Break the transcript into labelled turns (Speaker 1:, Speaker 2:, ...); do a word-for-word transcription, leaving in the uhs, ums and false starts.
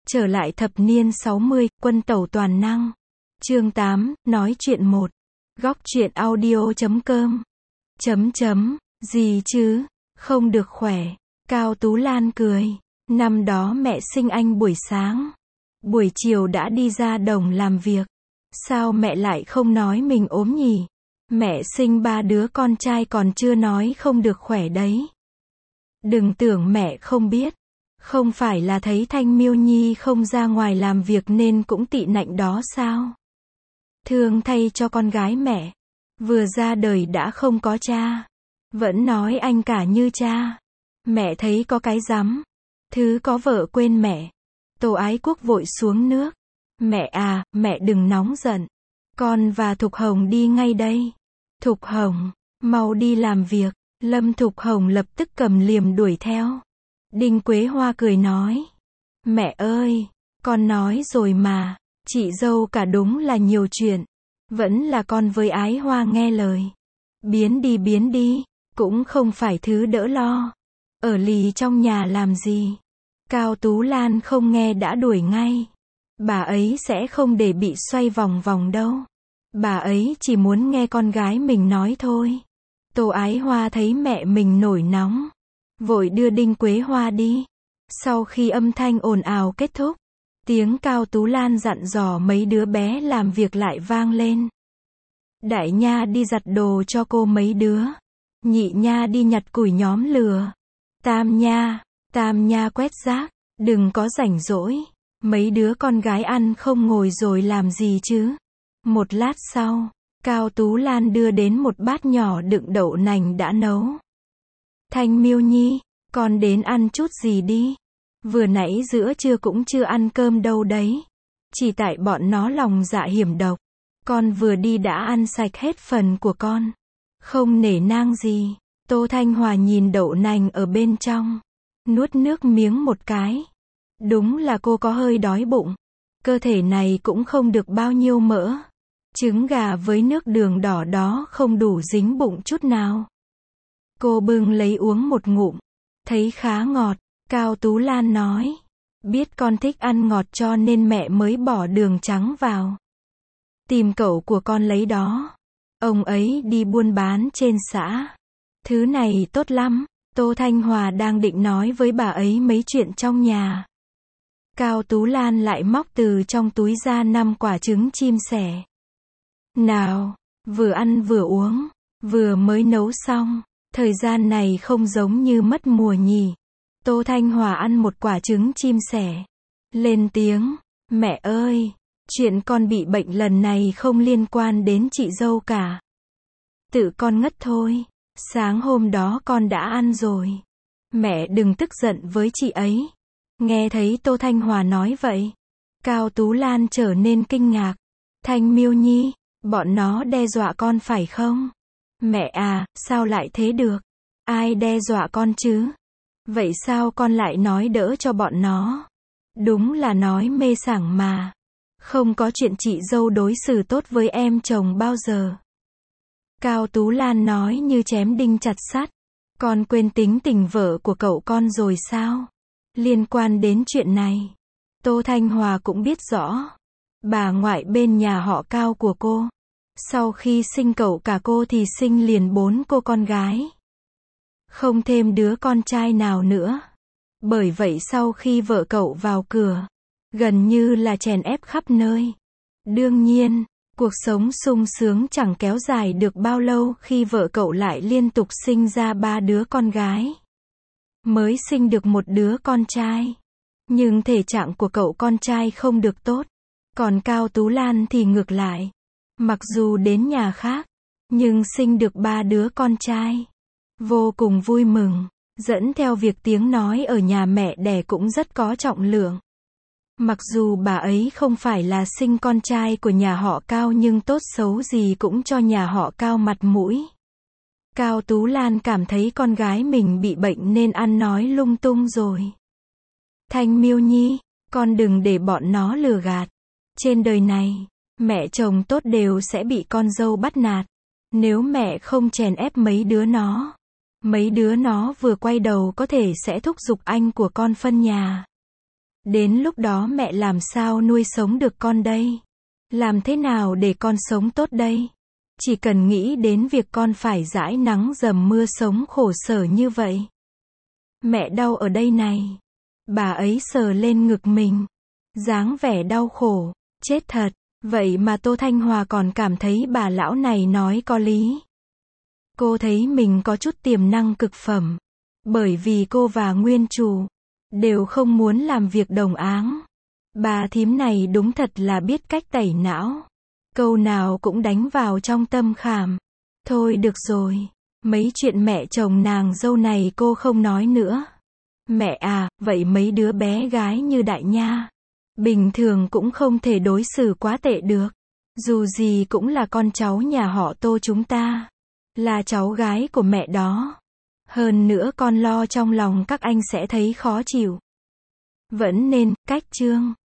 Speaker 1: Trở lại thập niên sáu mươi, quân tẩu toàn năng. Chương tám, nói chuyện một. Góc truyện audio chấm com. Chấm chấm, gì chứ, không được khỏe. Cao Tú Lan cười. Năm đó mẹ sinh anh buổi sáng. Buổi chiều đã đi ra đồng làm việc. Sao mẹ lại không nói mình ốm nhỉ? Mẹ sinh ba đứa con trai còn chưa nói không được khỏe đấy. Đừng tưởng mẹ không biết. Không phải là thấy Thanh Miêu Nhi không ra ngoài làm việc nên cũng tị nạnh đó sao? Thương thay cho con gái mẹ. Vừa ra đời đã không có cha. Vẫn nói anh cả như cha. Mẹ thấy có cái rắm. Thứ có vợ quên mẹ. Tô Ái Quốc vội xuống nước. Mẹ à, mẹ đừng nóng giận. Con và Thục Hồng đi ngay đây. Thục Hồng, mau đi làm việc. Lâm Thục Hồng lập tức cầm liềm đuổi theo. Đinh Quế Hoa cười nói. Mẹ ơi, con nói rồi mà, chị dâu cả đúng là nhiều chuyện. Vẫn là con với Ái Hoa nghe lời. Biến đi biến đi, cũng không phải thứ đỡ lo. Ở lì trong nhà làm gì? Cao Tú Lan không nghe đã đuổi ngay. Bà ấy sẽ không để bị xoay vòng vòng đâu. Bà ấy chỉ muốn nghe con gái mình nói thôi. Tô Ái Hoa thấy mẹ mình nổi nóng. Vội đưa Đinh Quế Hoa đi. Sau khi âm thanh ồn ào kết thúc, tiếng Cao Tú Lan dặn dò mấy đứa bé làm việc lại vang lên. Đại nha đi giặt đồ cho cô mấy đứa. Nhị nha đi nhặt củi nhóm lửa. Tam nha, tam nha quét rác. Đừng có rảnh rỗi. Mấy đứa con gái ăn không ngồi rồi làm gì chứ. Một lát sau, Cao Tú Lan đưa đến một bát nhỏ đựng đậu nành đã nấu. Thanh Miêu Nhi, con đến ăn chút gì đi. Vừa nãy giữa trưa cũng chưa ăn cơm đâu đấy. Chỉ tại bọn nó lòng dạ hiểm độc. Con vừa đi đã ăn sạch hết phần của con. Không nể nang gì. Tô Thanh Hòa nhìn đậu nành ở bên trong. Nuốt nước miếng một cái. Đúng là cô có hơi đói bụng. Cơ thể này cũng không được bao nhiêu mỡ. Trứng gà với nước đường đỏ đó không đủ dính bụng chút nào. Cô bưng lấy uống một ngụm. Thấy khá ngọt. Cao Tú Lan nói. Biết con thích ăn ngọt cho nên mẹ mới bỏ đường trắng vào. Tìm cậu của con lấy đó. Ông ấy đi buôn bán trên xã. Thứ này tốt lắm. Tô Thanh Hòa đang định nói với bà ấy mấy chuyện trong nhà. Cao Tú Lan lại móc từ trong túi ra năm quả trứng chim sẻ. Nào, vừa ăn vừa uống, vừa mới nấu xong. Thời gian này không giống như mất mùa nhỉ. Tô Thanh Hòa ăn một quả trứng chim sẻ. Lên tiếng, mẹ ơi, chuyện con bị bệnh lần này không liên quan đến chị dâu cả. Tự con ngất thôi, sáng hôm đó con đã ăn rồi. Mẹ đừng tức giận với chị ấy. Nghe thấy Tô Thanh Hòa nói vậy, Cao Tú Lan trở nên kinh ngạc. Thanh Miêu Nhi, bọn nó đe dọa con phải không? Mẹ à, sao lại thế được? Ai đe dọa con chứ? Vậy sao con lại nói đỡ cho bọn nó? Đúng là nói mê sảng mà. Không có chuyện chị dâu đối xử tốt với em chồng bao giờ. Cao Tú Lan nói như chém đinh chặt sắt. Con quên tính tình vợ của cậu con rồi sao? Liên quan đến chuyện này, Tô Thanh Hòa cũng biết rõ. Bà ngoại bên nhà họ Cao của cô. Sau khi sinh cậu cả cô thì sinh liền bốn cô con gái. Không thêm đứa con trai nào nữa. Bởi vậy sau khi vợ cậu vào cửa, gần như là chèn ép khắp nơi. Đương nhiên, cuộc sống sung sướng chẳng kéo dài được bao lâu khi vợ cậu lại liên tục sinh ra ba đứa con gái. Mới sinh được một đứa con trai. Nhưng thể trạng của cậu con trai không được tốt. Còn Cao Tú Lan thì ngược lại. Mặc dù đến nhà khác, nhưng sinh được ba đứa con trai. Vô cùng vui mừng. Dẫn theo việc tiếng nói ở nhà mẹ đẻ cũng rất có trọng lượng. Mặc dù bà ấy không phải là sinh con trai của nhà họ Cao nhưng tốt xấu gì cũng cho nhà họ Cao mặt mũi. Cao Tú Lan cảm thấy con gái mình bị bệnh nên ăn nói lung tung rồi. Thanh Miêu Nhi, con đừng để bọn nó lừa gạt. Trên đời này, mẹ chồng tốt đều sẽ bị con dâu bắt nạt. Nếu mẹ không chèn ép mấy đứa nó, mấy đứa nó vừa quay đầu có thể sẽ thúc giục anh của con phân nhà. Đến lúc đó mẹ làm sao nuôi sống được con đây? Làm thế nào để con sống tốt đây? Chỉ cần nghĩ đến việc con phải dãi nắng dầm mưa sống khổ sở như vậy. Mẹ đau ở đây này. Bà ấy sờ lên ngực mình. Dáng vẻ đau khổ. Chết thật. Vậy mà Tô Thanh Hòa còn cảm thấy bà lão này nói có lý. Cô thấy mình có chút tiềm năng cực phẩm. Bởi vì cô và nguyên chủ đều không muốn làm việc đồng áng. Bà thím này đúng thật là biết cách tẩy não. Câu nào cũng đánh vào trong tâm khảm. Thôi được rồi. Mấy chuyện mẹ chồng nàng dâu này cô không nói nữa. Mẹ à, vậy mấy đứa bé gái như Đại Nha, bình thường cũng không thể đối xử quá tệ được. Dù gì cũng là con cháu nhà họ Tô chúng ta. Là cháu gái của mẹ đó. Hơn nữa con lo trong lòng các anh sẽ thấy khó chịu. Vẫn nên, cách chương.